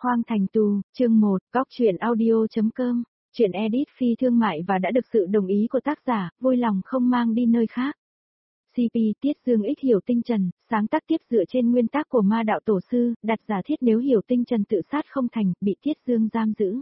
Hoang Thành Tù, chương 1, Góc truyện audio.com, truyện edit phi thương mại và đã được sự đồng ý của tác giả, vui lòng không mang đi nơi khác. CP Tiết Dương Ích Hiểu Tinh Trần, sáng tác tiếp dựa trên nguyên tắc của Ma Đạo Tổ Sư, đặt giả thiết nếu Hiểu Tinh Trần tự sát không thành, bị Tiết Dương giam giữ.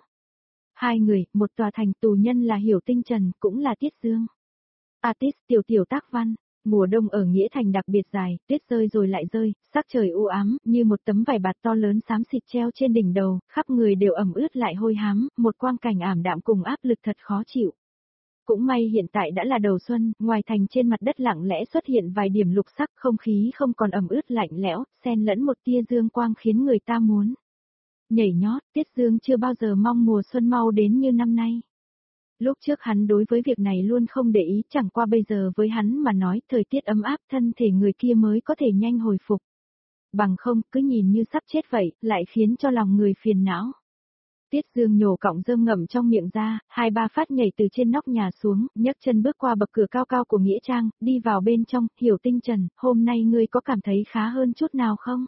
Hai người, một tòa thành tù nhân là Hiểu Tinh Trần, cũng là Tiết Dương. Artist tiểu tác văn. Mùa đông ở Nghĩa Thành đặc biệt dài, tuyết rơi rồi lại rơi, sắc trời u ám, như một tấm vải bạt to lớn xám xịt treo trên đỉnh đầu, khắp người đều ẩm ướt lại hôi hám, một quang cảnh ảm đạm cùng áp lực thật khó chịu. Cũng may hiện tại đã là đầu xuân, ngoài thành trên mặt đất lặng lẽ xuất hiện vài điểm lục sắc, không khí không còn ẩm ướt lạnh lẽo, xen lẫn một tia dương quang khiến người ta muốn nhảy nhót. Tiết Dương chưa bao giờ mong mùa xuân mau đến như năm nay. Lúc trước hắn đối với việc này luôn không để ý, chẳng qua bây giờ với hắn mà nói thời tiết ấm áp thân thể người kia mới có thể nhanh hồi phục. Bằng không, cứ nhìn như sắp chết vậy, lại khiến cho lòng người phiền não. Tiết Dương nhổ cọng rơm ngậm trong miệng ra, 2-3 phát nhảy từ trên nóc nhà xuống, nhấc chân bước qua bậc cửa cao cao của Nghĩa Trang, đi vào bên trong. Hiểu Tinh Trần, hôm nay ngươi có cảm thấy khá hơn chút nào không?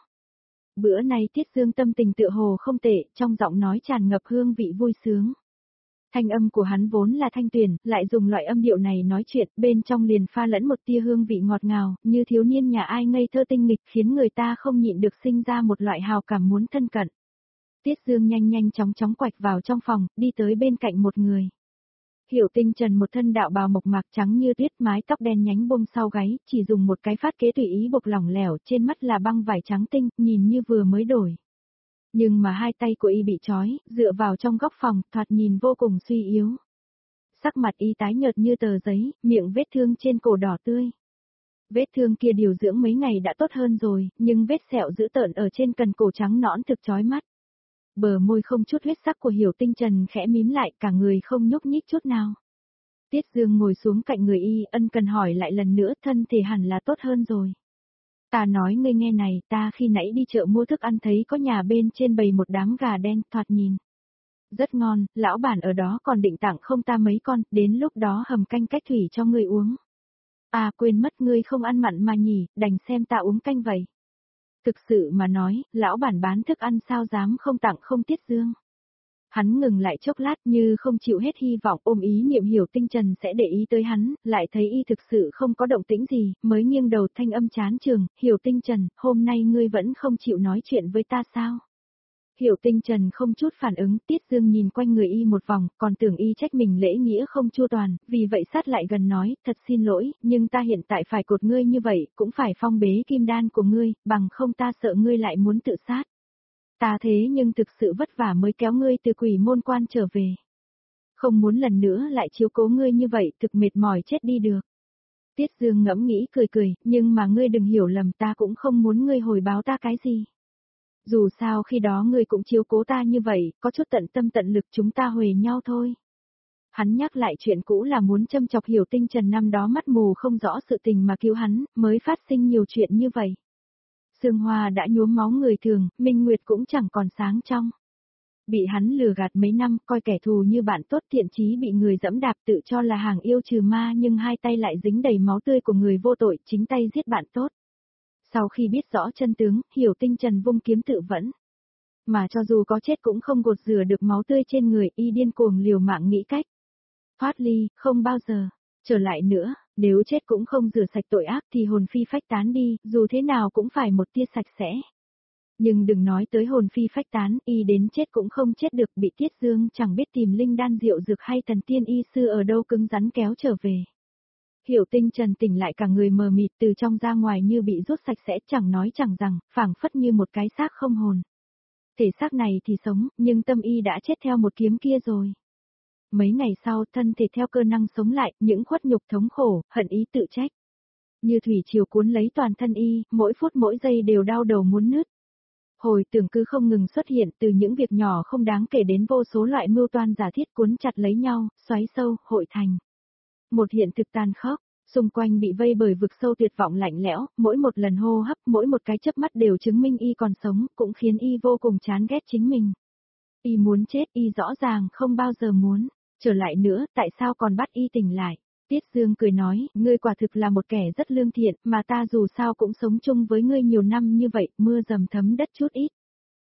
Bữa nay Tiết Dương tâm tình tựa hồ không tệ, trong giọng nói tràn ngập hương vị vui sướng. Thanh âm của hắn vốn là thanh tuyền, lại dùng loại âm điệu này nói chuyện, bên trong liền pha lẫn một tia hương vị ngọt ngào, như thiếu niên nhà ai ngây thơ tinh nghịch, khiến người ta không nhịn được sinh ra một loại hào cảm muốn thân cận. Tiết Dương nhanh chóng quạch vào trong phòng, đi tới bên cạnh một người. Hiểu Tinh Trần một thân đạo bào mộc mạc trắng như tuyết, mái tóc đen nhánh buông sau gáy, chỉ dùng một cái phát kế tùy ý buộc lỏng lẻo, trên mắt là băng vải trắng tinh, nhìn như vừa mới đổi. Nhưng mà hai tay của y bị trói, dựa vào trong góc phòng, thoạt nhìn vô cùng suy yếu. Sắc mặt y tái nhợt như tờ giấy, miệng vết thương trên cổ đỏ tươi. Vết thương kia điều dưỡng mấy ngày đã tốt hơn rồi, nhưng vết sẹo dữ tợn ở trên cần cổ trắng nõn thực chói mắt. Bờ môi không chút huyết sắc của Hiểu Tinh Trần khẽ mím lại, cả người không nhúc nhích chút nào. Tiết Dương ngồi xuống cạnh người y, ân cần hỏi lại lần nữa, thân thể hẳn là tốt hơn rồi. Ta nói ngươi nghe này, ta khi nãy đi chợ mua thức ăn thấy có nhà bên trên bày một đám gà đen, thoạt nhìn rất ngon, lão bản ở đó còn định tặng không ta mấy con, đến lúc đó hầm canh cách thủy cho ngươi uống. À quên mất, ngươi không ăn mặn mà nhỉ, đành xem ta uống canh vậy. Thực sự mà nói, lão bản bán thức ăn sao dám không tặng không. Tiết Dương. Hắn ngừng lại chốc lát như không chịu hết hy vọng, ôm ý niệm Hiểu Tinh Trần sẽ để ý tới hắn, lại thấy y thực sự không có động tĩnh gì, mới nghiêng đầu thanh âm chán chường, Hiểu Tinh Trần, hôm nay ngươi vẫn không chịu nói chuyện với ta sao? Hiểu Tinh Trần không chút phản ứng, Tiết Dương nhìn quanh người y một vòng, còn tưởng y trách mình lễ nghĩa không chu toàn, vì vậy sát lại gần nói, thật xin lỗi, nhưng ta hiện tại phải cột ngươi như vậy, cũng phải phong bế kim đan của ngươi, bằng không ta sợ ngươi lại muốn tự sát. Ta thế nhưng thực sự vất vả mới kéo ngươi từ Quỷ Môn Quan trở về. Không muốn lần nữa lại chiếu cố ngươi như vậy, thực mệt mỏi chết đi được. Tiết Dương ngẫm nghĩ cười, nhưng mà ngươi đừng hiểu lầm, ta cũng không muốn ngươi hồi báo ta cái gì. Dù sao khi đó ngươi cũng chiếu cố ta như vậy, có chút tận tâm tận lực, chúng ta huề nhau thôi. Hắn nhắc lại chuyện cũ là muốn châm chọc Hiểu Tinh Trần năm đó mắt mù không rõ sự tình mà cứu hắn, mới phát sinh nhiều chuyện như vậy. Sương Hoa đã nhuốm máu người thường, minh nguyệt cũng chẳng còn sáng trong. Bị hắn lừa gạt mấy năm, coi kẻ thù như bạn tốt, thiện chí bị người dẫm đạp, tự cho là hàng yêu trừ ma, nhưng hai tay lại dính đầy máu tươi của người vô tội, chính tay giết bạn tốt. Sau khi biết rõ chân tướng, Hiểu Tinh Trần vung kiếm tự vẫn. Mà cho dù có chết cũng không gột rửa được máu tươi trên người, y điên cuồng liều mạng nghĩ cách thoát ly, không bao giờ trở lại nữa, nếu chết cũng không rửa sạch tội ác thì hồn phi phách tán đi, dù thế nào cũng phải một tia sạch sẽ. Nhưng đừng nói tới hồn phi phách tán, y đến chết cũng không chết được, bị Tiết Dương chẳng biết tìm linh đan rượu dược hay thần tiên y sư ở đâu cứng rắn kéo trở về. Hiểu Tinh Trần tỉnh lại cả người mờ mịt, từ trong ra ngoài như bị rút sạch sẽ, chẳng nói chẳng rằng, phảng phất như một cái xác không hồn. Thể xác này thì sống, nhưng tâm y đã chết theo một kiếm kia rồi. Mấy ngày sau, thân thể theo cơ năng sống lại, những khuất nhục thống khổ, hận ý tự trách. Như thủy triều cuốn lấy toàn thân y, mỗi phút mỗi giây đều đau đầu muốn nứt. Hồi tưởng cứ không ngừng xuất hiện, từ những việc nhỏ không đáng kể đến vô số loại mưu toan giả thiết cuốn chặt lấy nhau, xoáy sâu, hội thành một hiện thực tàn khốc. Xung quanh bị vây bởi vực sâu tuyệt vọng lạnh lẽo, mỗi một lần hô hấp, mỗi một cái chớp mắt đều chứng minh y còn sống, cũng khiến y vô cùng chán ghét chính mình. Y muốn chết, y rõ ràng không bao giờ muốn trở lại nữa, tại sao còn bắt y tỉnh lại? Tiết Dương cười nói, ngươi quả thực là một kẻ rất lương thiện, mà ta dù sao cũng sống chung với ngươi nhiều năm như vậy, mưa dầm thấm đất chút ít.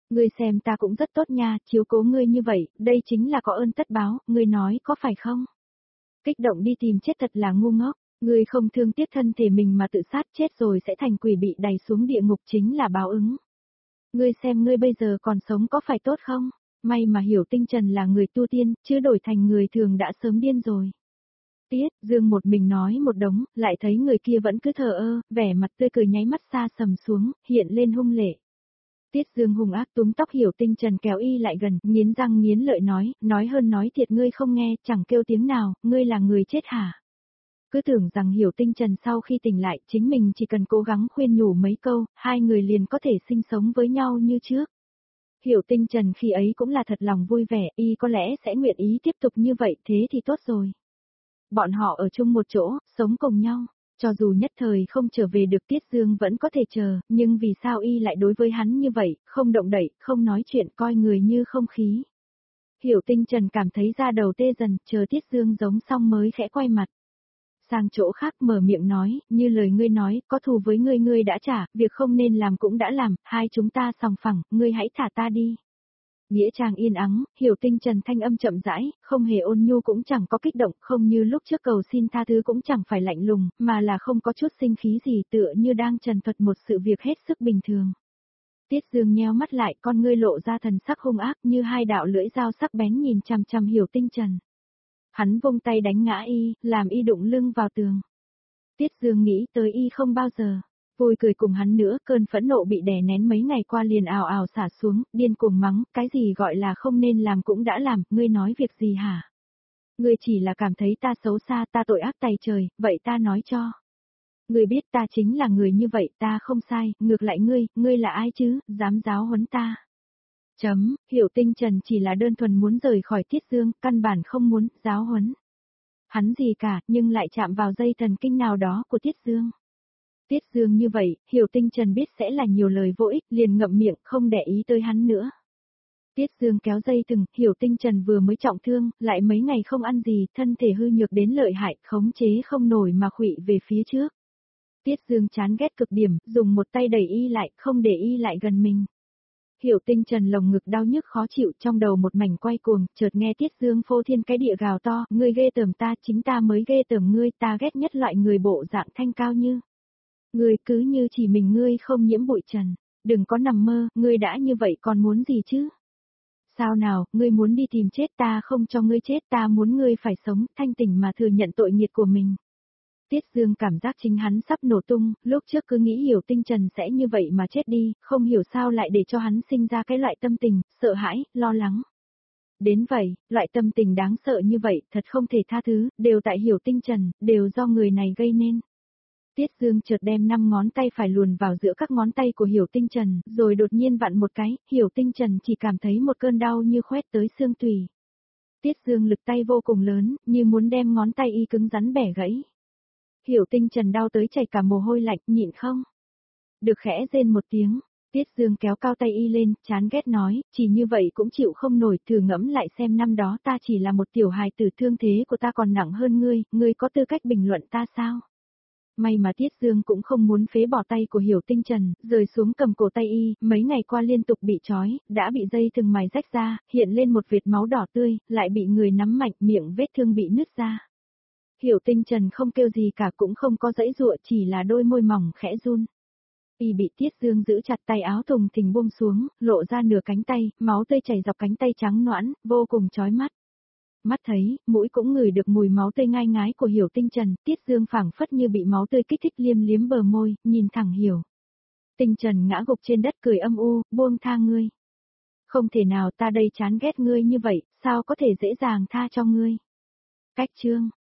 Ngươi xem ta cũng rất tốt nha, chiếu cố ngươi như vậy, đây chính là có ơn tất báo, ngươi nói có phải không? Kích động đi tìm chết thật là ngu ngốc, ngươi không thương tiếc thân thể mình mà tự sát chết rồi sẽ thành quỷ bị đày xuống địa ngục chính là báo ứng. Ngươi xem ngươi bây giờ còn sống có phải tốt không? May mà Hiểu Tinh Trần là người tu tiên, chứ đổi thành người thường đã sớm điên rồi. Tiết Dương một mình nói một đống, lại thấy người kia vẫn cứ thờ ơ, vẻ mặt tươi cười nháy mắt xa sầm xuống, hiện lên hung lệ. Tiết Dương hung ác túm tóc Hiểu Tinh Trần kéo y lại gần, nghiến răng nghiến lợi nói hơn nói thiệt ngươi không nghe, chẳng kêu tiếng nào, ngươi là người chết hả? Cứ tưởng rằng Hiểu Tinh Trần sau khi tỉnh lại, chính mình chỉ cần cố gắng khuyên nhủ mấy câu, hai người liền có thể sinh sống với nhau như trước. Hiểu Tinh Trần khi ấy cũng là thật lòng vui vẻ, y có lẽ sẽ nguyện ý tiếp tục như vậy, thế thì tốt rồi. Bọn họ ở chung một chỗ, sống cùng nhau. Cho dù nhất thời không trở về được Tiết Dương vẫn có thể chờ, nhưng vì sao y lại đối với hắn như vậy, không động đậy, không nói chuyện coi người như không khí. Hiểu Tinh Trần cảm thấy da đầu tê dần, chờ Tiết Dương giống xong mới khẽ quay mặt. Sang chỗ khác mở miệng nói, như lời ngươi nói, có thù với ngươi đã trả, việc không nên làm cũng đã làm, hai chúng ta sòng phẳng, ngươi hãy thả ta đi. Nghĩa trang yên ắng, Hiểu Tinh Trần thanh âm chậm rãi, không hề ôn nhu cũng chẳng có kích động, không như lúc trước cầu xin tha thứ cũng chẳng phải lạnh lùng, mà là không có chút sinh khí gì tựa như đang trần thuật một sự việc hết sức bình thường. Tiết Dương nheo mắt lại, con ngươi lộ ra thần sắc hung ác như hai đạo lưỡi dao sắc bén nhìn chằm chằm Hiểu Tinh Trần. Hắn vung tay đánh ngã y, làm y đụng lưng vào tường. Tiết Dương nghĩ tới y không bao giờ vui cười cùng hắn nữa, cơn phẫn nộ bị đè nén mấy ngày qua liền ào ào xả xuống, điên cuồng mắng, cái gì gọi là không nên làm cũng đã làm, ngươi nói việc gì hả? Ngươi chỉ là cảm thấy ta xấu xa, ta tội ác tày trời, vậy ta nói cho. Ngươi biết ta chính là người như vậy, ta không sai, ngược lại ngươi là ai chứ, dám giáo huấn ta. Hiểu Tinh Trần chỉ là đơn thuần muốn rời khỏi Tiết Dương, căn bản không muốn giáo huấn. Hắn gì cả, nhưng lại chạm vào dây thần kinh nào đó của Tiết Dương. Tiết Dương như vậy, Hiểu Tinh Trần biết sẽ là nhiều lời vô ích, liền ngậm miệng, không để ý tới hắn nữa. Tiết Dương kéo dây thừng, Hiểu Tinh Trần vừa mới trọng thương, lại mấy ngày không ăn gì, thân thể hư nhược đến lợi hại, khống chế không nổi mà khuỵu về phía trước. Tiết Dương chán ghét cực điểm, dùng một tay đẩy y lại, không để y lại gần mình. Hiểu Tinh Trần lồng ngực đau nhức khó chịu, trong đầu một mảnh quay cuồng, chợt nghe Tiết Dương phô thiên cái địa gào to, ngươi ghê tởm ta, chính ta mới ghê tởm ngươi, ta ghét nhất loại người bộ dạng thanh cao như. Ngươi cứ như chỉ mình ngươi không nhiễm bụi trần, đừng có nằm mơ, ngươi đã như vậy còn muốn gì chứ? Sao nào, ngươi muốn đi tìm chết ta không cho ngươi chết, ta muốn ngươi phải sống, thanh tỉnh mà thừa nhận tội nghiệt của mình. Tiết Dương cảm giác chính hắn sắp nổ tung, lúc trước cứ nghĩ Hiểu Tinh Trần sẽ như vậy mà chết đi, không hiểu sao lại để cho hắn sinh ra cái loại tâm tình, sợ hãi, lo lắng. Đến vậy, loại tâm tình đáng sợ như vậy, thật không thể tha thứ, đều tại Hiểu Tinh Trần, đều do người này gây nên. Tiết Dương chợt đem 5 ngón tay phải luồn vào giữa các ngón tay của Hiểu Tinh Trần, rồi đột nhiên vặn một cái, Hiểu Tinh Trần chỉ cảm thấy một cơn đau như khoét tới xương tủy. Tiết Dương lực tay vô cùng lớn, như muốn đem ngón tay y cứng rắn bẻ gãy. Hiểu Tinh Trần đau tới chảy cả mồ hôi lạnh, nhịn không? Được khẽ rên một tiếng, Tiết Dương kéo cao tay y lên, chán ghét nói, chỉ như vậy cũng chịu không nổi, thử ngẫm lại xem năm đó ta chỉ là một tiểu hài tử, thương thế của ta còn nặng hơn ngươi có tư cách bình luận ta sao? May mà Tiết Dương cũng không muốn phế bỏ tay của Hiểu Tinh Trần, rời xuống cầm cổ tay y, mấy ngày qua liên tục bị trói, đã bị dây thừng mài rách ra, hiện lên một vệt máu đỏ tươi, lại bị người nắm mạnh, miệng vết thương bị nứt ra. Hiểu Tinh Trần không kêu gì cả, cũng không có giãy giụa, chỉ là đôi môi mỏng khẽ run. Y bị Tiết Dương giữ chặt, tay áo thùng thình buông xuống, lộ ra nửa cánh tay, máu tươi chảy dọc cánh tay trắng nõn, vô cùng chói mắt. Mắt thấy, mũi cũng ngửi được mùi máu tươi ngai ngái của Hiểu Tinh Trần, Tiết Dương phảng phất như bị máu tươi kích thích, liêm liếm bờ môi, nhìn thẳng Hiểu Tinh Trần ngã gục trên đất cười âm u, buông tha ngươi. Không thể nào, ta đây chán ghét ngươi như vậy, sao có thể dễ dàng tha cho ngươi. Cách chương